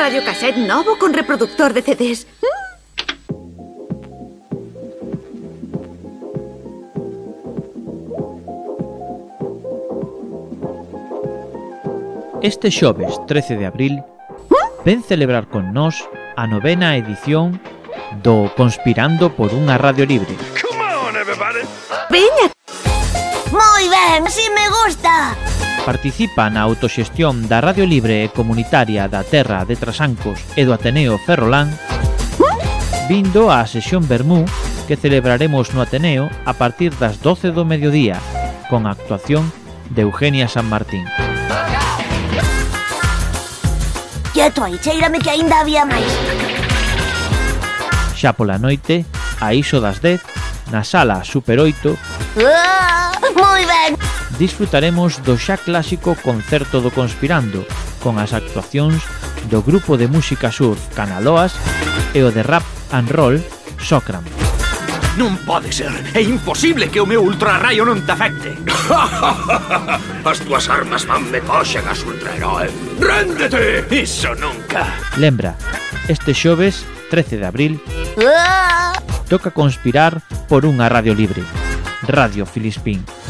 radiocassette novo con reproductor de CDs. Este xoves 13 de abril ven celebrar con nós a 9ª edición do Conspirando por unha Radio Libre. Veña! Moi ben, si me gusta! Participa na autoxestión da Radio Libre e Comunitaria da Terra de Trasancos e do Ateneo Ferrolán, vindo á sesión Vermú que celebraremos no Ateneo a partir das 12 do mediodía, con a actuación de Eugenia San Martín. Quieto aí, cheírame que aínda había máis. Xa pola noite, a iso das 10, na sala Super 8, moi ben! disfrutaremos do xa clásico concerto do Conspirando, con as actuacións do grupo de música surf Canaloas e o de rap and roll Socram. Non pode ser, é imposible que o meu ultrarraio non te afecte. As túas armas vanme coxen as ultraheroe. Réndete! Iso nunca. Lembra, este xoves 13 de abril toca conspirar por unha radio libre. Radio Filispín.